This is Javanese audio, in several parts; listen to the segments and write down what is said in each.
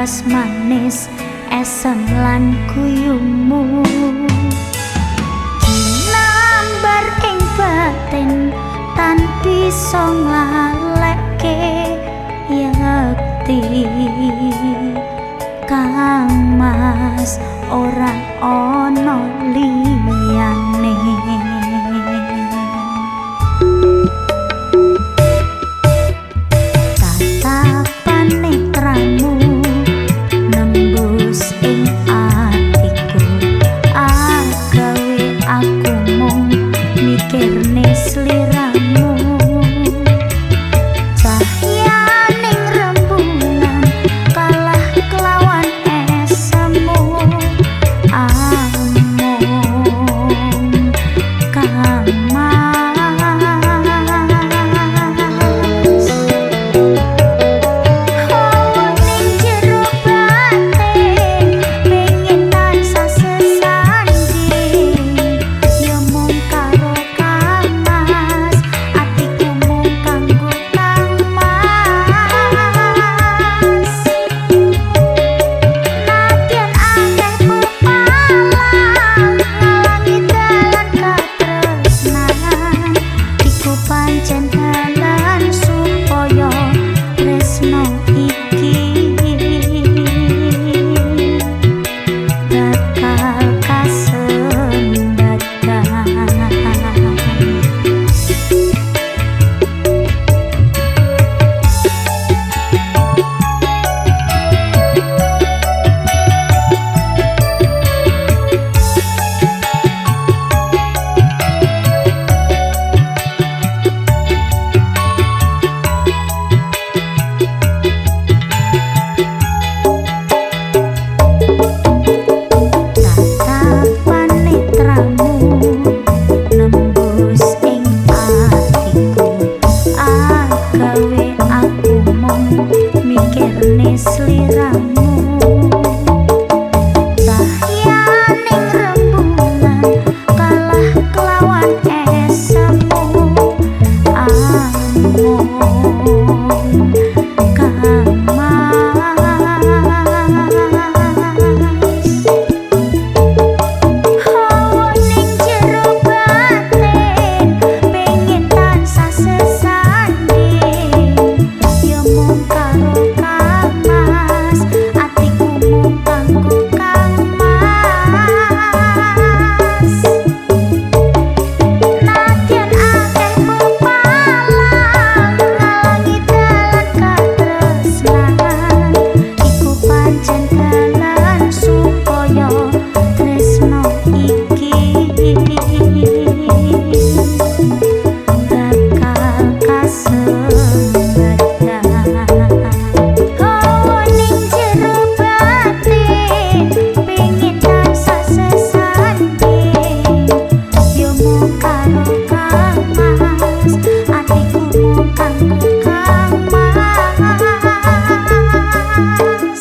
laras manis esem lan guyumu ginambar ing batin tan bisa nglaleke yakti Kang Mas ora ana liyane tatapan netramu nembus ing atiku agawe aku mung mikirne sliramu cahyaning rembulan kalah kelawan esemu amung Kang mikirne sliramu cahyaning rembulan kalah kelawan esemu amung Kang Mas hawa ning jero batin pengen tansah sesanding ya mung karo Kang Mas atiku mung kanggo Kang Mas nadyan akeh pepalang ngalangi dalan katresnan iku pancen dalan supaya tresno iki bakal kasembadan hawa ning jero batin pengen tansah sesanding yo mung karo Kang Mas atiku mung kanggo Kang Mas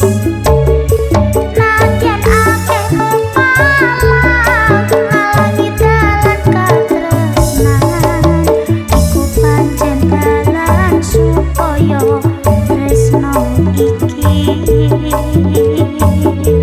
nadyan akeh pepalang ngalangi dalan katresnan iku pancen dalan supaya tresno iki